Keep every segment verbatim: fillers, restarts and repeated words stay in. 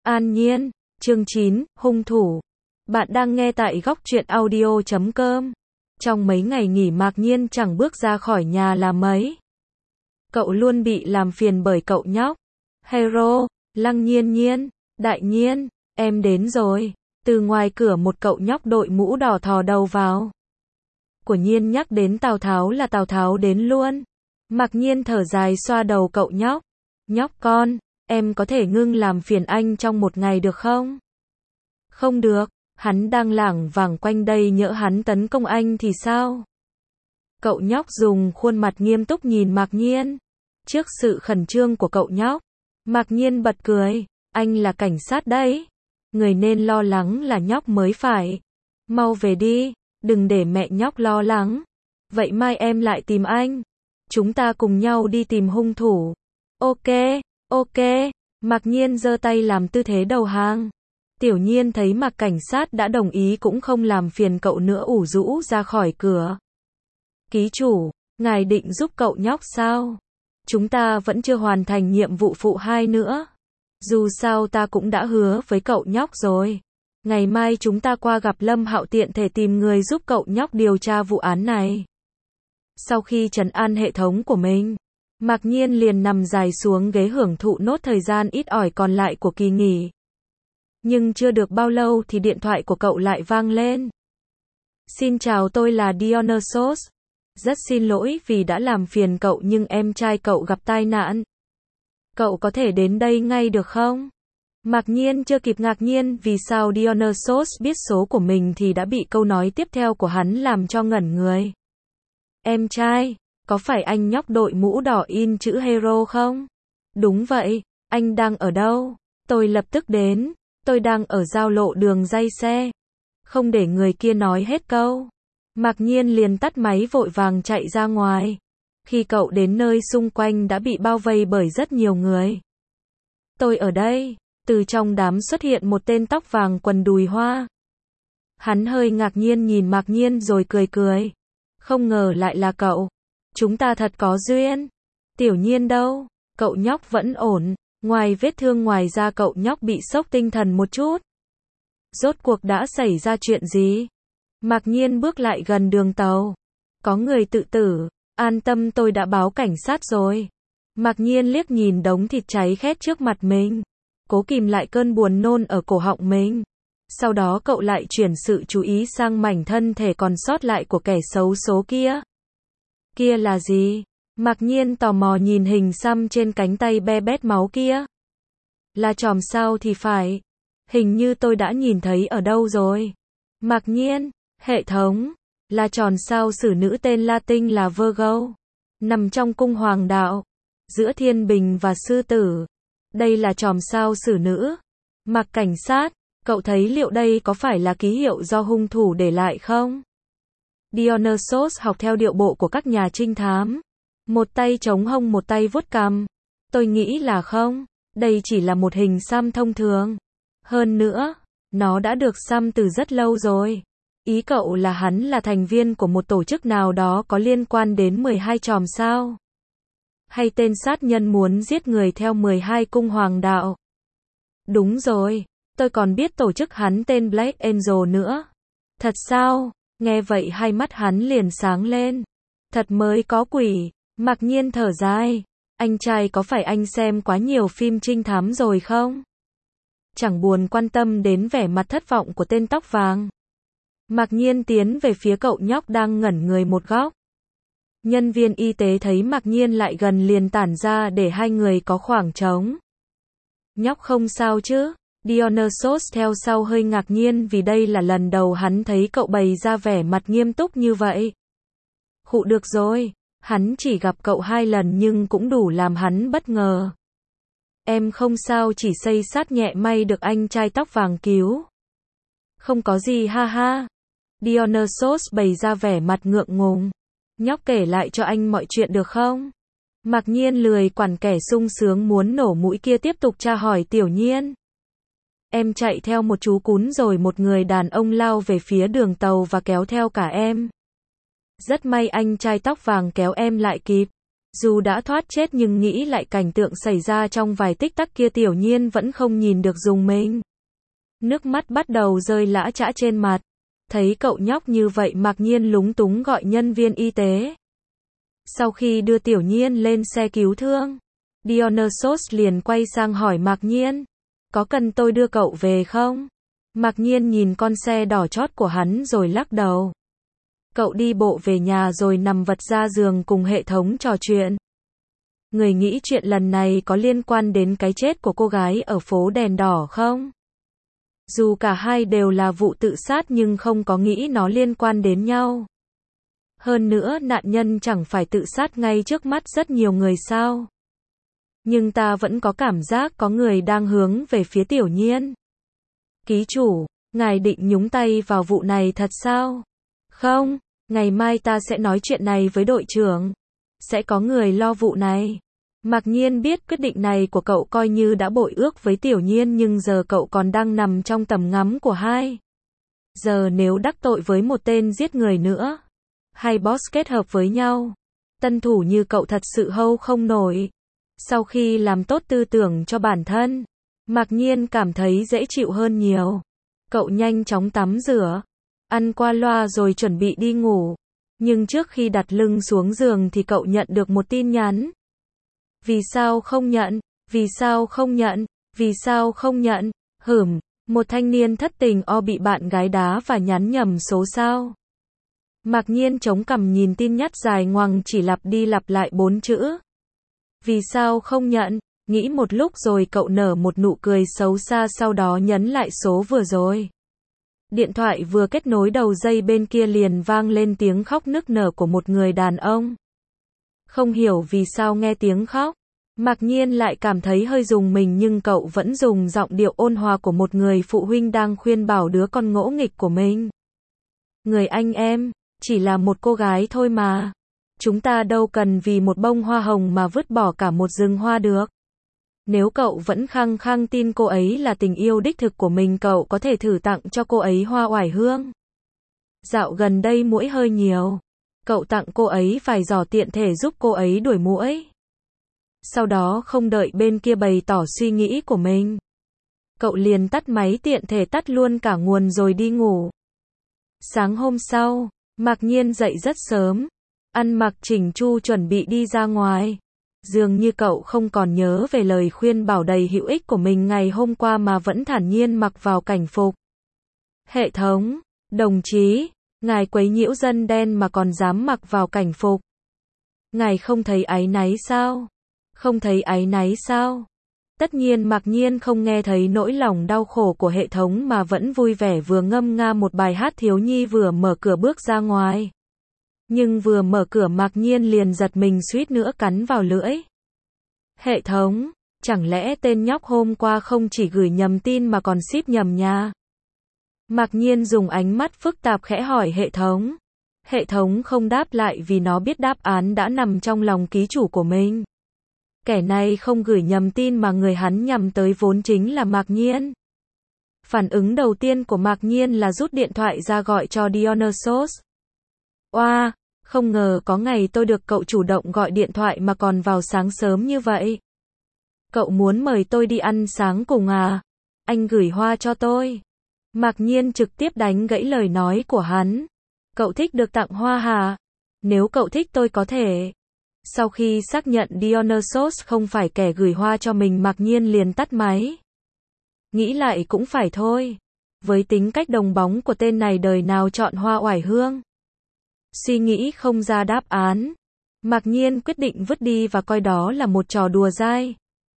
An Nhiên, chương chín, hung thủ. Bạn đang nghe tại góc truyện audio chấm com. Trong mấy ngày nghỉ Mạc Nhiên chẳng bước ra khỏi nhà là mấy. Cậu luôn bị làm phiền bởi cậu nhóc. Hero, Lăng Nhiên Nhiên, Đại Nhiên, em đến rồi. Từ ngoài cửa một cậu nhóc đội mũ đỏ thò đầu vào. Của Nhiên nhắc đến Tào Tháo là Tào Tháo đến luôn. Mạc Nhiên thở dài xoa đầu cậu nhóc. Nhóc con, em có thể ngưng làm phiền anh trong một ngày được không? Không được, hắn đang lảng vảng quanh đây, nhỡ hắn tấn công anh thì sao? Cậu nhóc dùng khuôn mặt nghiêm túc nhìn Mạc Nhiên. Trước sự khẩn trương của cậu nhóc, Mạc Nhiên bật cười. Anh là cảnh sát đấy. Người nên lo lắng là nhóc mới phải. Mau về đi, đừng để mẹ nhóc lo lắng. Vậy mai em lại tìm anh. Chúng ta cùng nhau đi tìm hung thủ. Ok, ok. Mạc Nhiên giơ tay làm tư thế đầu hàng. Tiểu Nhiên thấy Mạc cảnh sát đã đồng ý cũng không làm phiền cậu nữa, ủ rũ ra khỏi cửa. Ký chủ, ngài định giúp cậu nhóc sao? Chúng ta vẫn chưa hoàn thành nhiệm vụ phụ hai nữa. Dù sao ta cũng đã hứa với cậu nhóc rồi. Ngày mai chúng ta qua gặp Lâm Hạo tiện thể tìm người giúp cậu nhóc điều tra vụ án này. Sau khi trấn an hệ thống của mình, Mạc Nhiên liền nằm dài xuống ghế hưởng thụ nốt thời gian ít ỏi còn lại của kỳ nghỉ. Nhưng chưa được bao lâu thì điện thoại của cậu lại vang lên. Xin chào, tôi là Dionysos. Rất xin lỗi vì đã làm phiền cậu nhưng em trai cậu gặp tai nạn. Cậu có thể đến đây ngay được không? Mạc Nhiên chưa kịp ngạc nhiên vì sao Dionysos biết số của mình thì đã bị câu nói tiếp theo của hắn làm cho ngẩn người. Em trai, có phải anh nhóc đội mũ đỏ in chữ Hero không? Đúng vậy, anh đang ở đâu? Tôi lập tức đến, tôi đang ở giao lộ đường ray xe. Không để người kia nói hết câu, Mạc Nhiên liền tắt máy vội vàng chạy ra ngoài. Khi cậu đến nơi xung quanh đã bị bao vây bởi rất nhiều người. Tôi ở đây, từ trong đám xuất hiện một tên tóc vàng quần đùi hoa. Hắn hơi ngạc nhiên nhìn Mạc Nhiên rồi cười cười. Không ngờ lại là cậu. Chúng ta thật có duyên. Tiểu Nhiên đâu? Cậu nhóc vẫn ổn. Ngoài vết thương ngoài ra cậu nhóc bị sốc tinh thần một chút. Rốt cuộc đã xảy ra chuyện gì? Mạc Nhiên bước lại gần đường tàu. Có người tự tử. An tâm, tôi đã báo cảnh sát rồi. Mạc Nhiên liếc nhìn đống thịt cháy khét trước mặt mình. Cố kìm lại cơn buồn nôn ở cổ họng mình. Sau đó cậu lại chuyển sự chú ý sang mảnh thân thể còn sót lại của kẻ xấu số kia. Kia là gì? Mạc Nhiên tò mò nhìn hình xăm trên cánh tay be bét máu kia. Là chòm sao thì phải. Hình như tôi đã nhìn thấy ở đâu rồi. Mạc Nhiên, hệ thống. Là tròn sao xử nữ tên Latin là Virgo. Nằm trong cung hoàng đạo. Giữa thiên bình và sư tử. Đây là chòm sao xử nữ. Mạc cảnh sát, cậu thấy liệu đây có phải là ký hiệu do hung thủ để lại không? Dionysos học theo điệu bộ của các nhà trinh thám. Một tay chống hông một tay vuốt cằm. Tôi nghĩ là không. Đây chỉ là một hình xăm thông thường. Hơn nữa, nó đã được xăm từ rất lâu rồi. Ý cậu là hắn là thành viên của một tổ chức nào đó có liên quan đến mười hai chòm sao? Hay tên sát nhân muốn giết người theo mười hai cung hoàng đạo? Đúng rồi, tôi còn biết tổ chức hắn tên Black Angel nữa. Thật sao? Nghe vậy hai mắt hắn liền sáng lên. Thật mới có quỷ. Mạc Nhiên thở dài. Anh trai, có phải anh xem quá nhiều phim trinh thám rồi không? Chẳng buồn quan tâm đến vẻ mặt thất vọng của tên tóc vàng. Mạc Nhiên tiến về phía cậu nhóc đang ngẩn người một góc. Nhân viên y tế thấy Mạc Nhiên lại gần liền tản ra để hai người có khoảng trống. Nhóc không sao chứ? Dionysos theo sau hơi ngạc nhiên vì đây là lần đầu hắn thấy cậu bày ra vẻ mặt nghiêm túc như vậy. Khụ, được rồi, hắn chỉ gặp cậu hai lần nhưng cũng đủ làm hắn bất ngờ. Em không sao, chỉ xây sát nhẹ, may được anh trai tóc vàng cứu. Không có gì, ha ha. Dionysos bày ra vẻ mặt ngượng ngùng. Nhóc kể lại cho anh mọi chuyện được không? Mạc Nhiên lười quản kẻ sung sướng muốn nổ mũi kia tiếp tục tra hỏi Tiểu Nhiên. Em chạy theo một chú cún rồi một người đàn ông lao về phía đường tàu và kéo theo cả em. Rất may anh trai tóc vàng kéo em lại kịp. Dù đã thoát chết nhưng nghĩ lại cảnh tượng xảy ra trong vài tích tắc kia Tiểu Nhiên vẫn không nhìn được dùng mình. Nước mắt bắt đầu rơi lã chã trên mặt. Thấy cậu nhóc như vậy Mạc Nhiên lúng túng gọi nhân viên y tế. Sau khi đưa Tiểu Nhiên lên xe cứu thương, Dionysos liền quay sang hỏi Mạc Nhiên. Có cần tôi đưa cậu về không? Mạc Nhiên nhìn con xe đỏ chót của hắn rồi lắc đầu. Cậu đi bộ về nhà rồi nằm vật ra giường cùng hệ thống trò chuyện. Người nghĩ chuyện lần này có liên quan đến cái chết của cô gái ở phố đèn đỏ không? Dù cả hai đều là vụ tự sát nhưng không có nghĩ nó liên quan đến nhau. Hơn nữa nạn nhân chẳng phải tự sát ngay trước mắt rất nhiều người sao. Nhưng ta vẫn có cảm giác có người đang hướng về phía Tiểu Nhiên. Ký chủ, ngài định nhúng tay vào vụ này thật sao? Không, ngày mai ta sẽ nói chuyện này với đội trưởng. Sẽ có người lo vụ này. Mạc Nhiên biết quyết định này của cậu coi như đã bội ước với Tiểu Nhiên nhưng giờ cậu còn đang nằm trong tầm ngắm của hai. Giờ nếu đắc tội với một tên giết người nữa, hay boss kết hợp với nhau, tân thủ như cậu thật sự hâu không nổi. Sau khi làm tốt tư tưởng cho bản thân, Mạc Nhiên cảm thấy dễ chịu hơn nhiều. Cậu nhanh chóng tắm rửa, ăn qua loa rồi chuẩn bị đi ngủ. Nhưng trước khi đặt lưng xuống giường thì cậu nhận được một tin nhắn. Vì sao không nhận? Vì sao không nhận? Vì sao không nhận? Hửm, một thanh niên thất tình o bị bạn gái đá và nhắn nhầm số sao. Mạc Nhiên chống cằm nhìn tin nhắn dài ngoằng chỉ lặp đi lặp lại bốn chữ. Vì sao không nhận? Nghĩ một lúc rồi cậu nở một nụ cười xấu xa sau đó nhấn lại số vừa rồi. Điện thoại vừa kết nối đầu dây bên kia liền vang lên tiếng khóc nức nở của một người đàn ông. Không hiểu vì sao nghe tiếng khóc, Mạc Nhiên lại cảm thấy hơi rùng mình nhưng cậu vẫn dùng giọng điệu ôn hòa của một người phụ huynh đang khuyên bảo đứa con ngỗ nghịch của mình. Người anh em, chỉ là một cô gái thôi mà. Chúng ta đâu cần vì một bông hoa hồng mà vứt bỏ cả một rừng hoa được. Nếu cậu vẫn khăng khăng tin cô ấy là tình yêu đích thực của mình cậu có thể thử tặng cho cô ấy hoa oải hương. Dạo gần đây muỗi hơi nhiều. Cậu tặng cô ấy vài giỏ tiện thể giúp cô ấy đuổi muỗi. Sau đó không đợi bên kia bày tỏ suy nghĩ của mình, cậu liền tắt máy tiện thể tắt luôn cả nguồn rồi đi ngủ. Sáng hôm sau, Mạc Nhiên dậy rất sớm, ăn mặc chỉnh chu chuẩn bị đi ra ngoài. Dường như cậu không còn nhớ về lời khuyên bảo đầy hữu ích của mình ngày hôm qua mà vẫn thản nhiên mặc vào cảnh phục. Hệ thống, đồng chí, ngài quấy nhiễu dân đen mà còn dám mặc vào cảnh phục. Ngài không thấy áy náy sao? Không thấy áy náy sao? Tất nhiên Mạc Nhiên không nghe thấy nỗi lòng đau khổ của hệ thống mà vẫn vui vẻ vừa ngâm nga một bài hát thiếu nhi vừa mở cửa bước ra ngoài. Nhưng vừa mở cửa Mạc Nhiên liền giật mình suýt nữa cắn vào lưỡi. Hệ thống, chẳng lẽ tên nhóc hôm qua không chỉ gửi nhầm tin mà còn ship nhầm nha? Mạc Nhiên dùng ánh mắt phức tạp khẽ hỏi hệ thống. Hệ thống không đáp lại vì nó biết đáp án đã nằm trong lòng ký chủ của mình. Kẻ này không gửi nhầm tin mà người hắn nhằm tới vốn chính là Mạc Nhiên. Phản ứng đầu tiên của Mạc Nhiên là rút điện thoại ra gọi cho Dionysos. Oa, không ngờ có ngày tôi được cậu chủ động gọi điện thoại mà còn vào sáng sớm như vậy. Cậu muốn mời tôi đi ăn sáng cùng à? Anh gửi hoa cho tôi. Mạc Nhiên trực tiếp đánh gãy lời nói của hắn. Cậu thích được tặng hoa hả? Nếu cậu thích tôi có thể. Sau khi xác nhận Dionysos không phải kẻ gửi hoa cho mình Mạc Nhiên liền tắt máy. Nghĩ lại cũng phải thôi. Với tính cách đồng bóng của tên này đời nào chọn hoa oải hương. Suy nghĩ không ra đáp án. Mạc Nhiên quyết định vứt đi và coi đó là một trò đùa dai.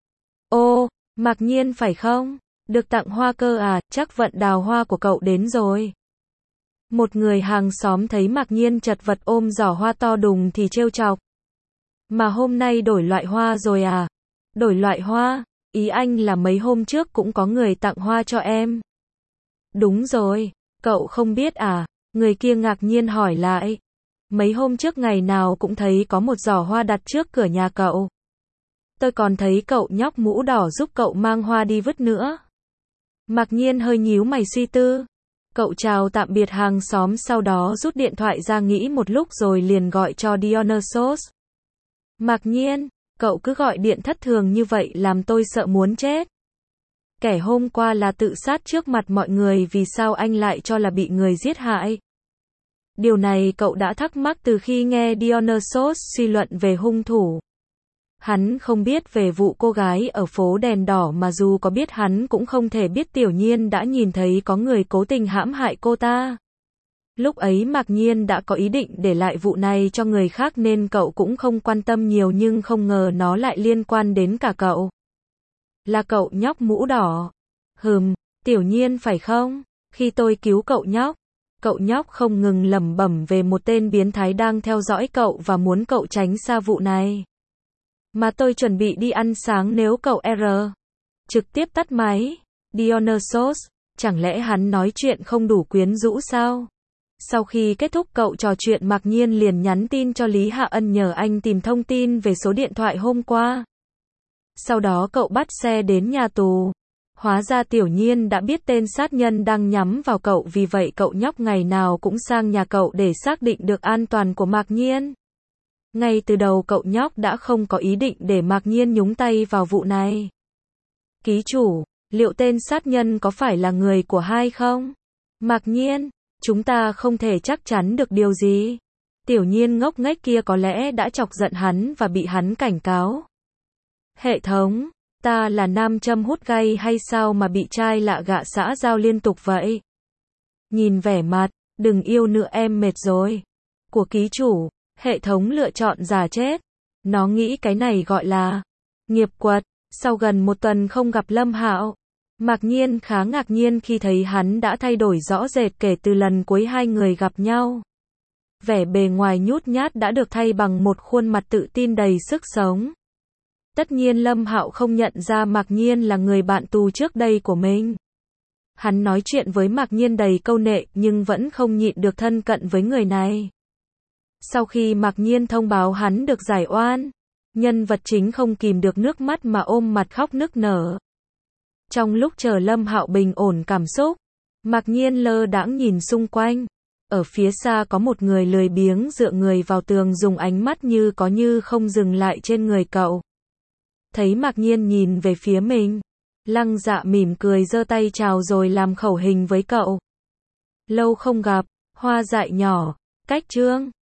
Ô, Mạc Nhiên phải không? Được tặng hoa cơ à, chắc vận đào hoa của cậu đến rồi. Một người hàng xóm thấy Mạc Nhiên chật vật ôm giỏ hoa to đùng thì trêu chọc. Mà hôm nay đổi loại hoa rồi à? Đổi loại hoa? Ý anh là mấy hôm trước cũng có người tặng hoa cho em. Đúng rồi, cậu không biết à? Người kia ngạc nhiên hỏi lại. Mấy hôm trước ngày nào cũng thấy có một giỏ hoa đặt trước cửa nhà cậu. Tôi còn thấy cậu nhóc mũ đỏ giúp cậu mang hoa đi vứt nữa. Mạc Nhiên hơi nhíu mày suy tư. Cậu chào tạm biệt hàng xóm sau đó rút điện thoại ra nghĩ một lúc rồi liền gọi cho Dionysos. Mạc Nhiên, cậu cứ gọi điện thất thường như vậy làm tôi sợ muốn chết. Kẻ hôm qua là tự sát trước mặt mọi người, vì sao anh lại cho là bị người giết hại? Điều này cậu đã thắc mắc từ khi nghe Dionysos suy luận về hung thủ. Hắn không biết về vụ cô gái ở phố đèn đỏ, mà dù có biết hắn cũng không thể biết Tiểu Nhiên đã nhìn thấy có người cố tình hãm hại cô ta. Lúc ấy Mạc Nhiên đã có ý định để lại vụ này cho người khác nên cậu cũng không quan tâm nhiều, nhưng không ngờ nó lại liên quan đến cả cậu. Là cậu nhóc mũ đỏ. Hừm, Tiểu Nhiên phải không? Khi tôi cứu cậu nhóc, cậu nhóc không ngừng lẩm bẩm về một tên biến thái đang theo dõi cậu và muốn cậu tránh xa vụ này. Mà tôi chuẩn bị đi ăn sáng nếu cậu R. Trực tiếp tắt máy. Dionysos, chẳng lẽ hắn nói chuyện không đủ quyến rũ sao? Sau khi kết thúc cậu trò chuyện, Mạc Nhiên liền nhắn tin cho Lý Hạ Ân nhờ anh tìm thông tin về số điện thoại hôm qua. Sau đó cậu bắt xe đến nhà tù. Hóa ra Tiểu Nhiên đã biết tên sát nhân đang nhắm vào cậu, vì vậy cậu nhóc ngày nào cũng sang nhà cậu để xác định được an toàn của Mạc Nhiên. Ngay từ đầu cậu nhóc đã không có ý định để Mạc Nhiên nhúng tay vào vụ này. Ký chủ, liệu tên sát nhân có phải là người của hai không? Mạc Nhiên, chúng ta không thể chắc chắn được điều gì. Tiểu Nhiên ngốc nghếch kia có lẽ đã chọc giận hắn và bị hắn cảnh cáo. Hệ thống, ta là nam châm hút gay hay sao mà bị trai lạ gạ xã giao liên tục vậy? Nhìn vẻ mặt, đừng yêu nữa em mệt rồi. Của ký chủ, hệ thống lựa chọn giả chết. Nó nghĩ cái này gọi là nghiệp quật. Sau gần một tuần không gặp Lâm Hạo, Mạc Nhiên khá ngạc nhiên khi thấy hắn đã thay đổi rõ rệt kể từ lần cuối hai người gặp nhau. Vẻ bề ngoài nhút nhát đã được thay bằng một khuôn mặt tự tin đầy sức sống. Tất nhiên Lâm Hạo không nhận ra Mạc Nhiên là người bạn tù trước đây của mình. Hắn nói chuyện với Mạc Nhiên đầy câu nệ nhưng vẫn không nhịn được thân cận với người này. Sau khi Mạc Nhiên thông báo hắn được giải oan, nhân vật chính không kìm được nước mắt mà ôm mặt khóc nức nở. Trong lúc chờ Lâm Hạo bình ổn cảm xúc, Mạc Nhiên lơ đãng nhìn xung quanh. Ở phía xa có một người lười biếng dựa người vào tường, dùng ánh mắt như có như không dừng lại trên người cậu. Thấy Mạc Nhiên nhìn về phía mình, Lăng Dạ mỉm cười giơ tay chào rồi làm khẩu hình với cậu. Lâu không gặp, hoa dại nhỏ, cách chương.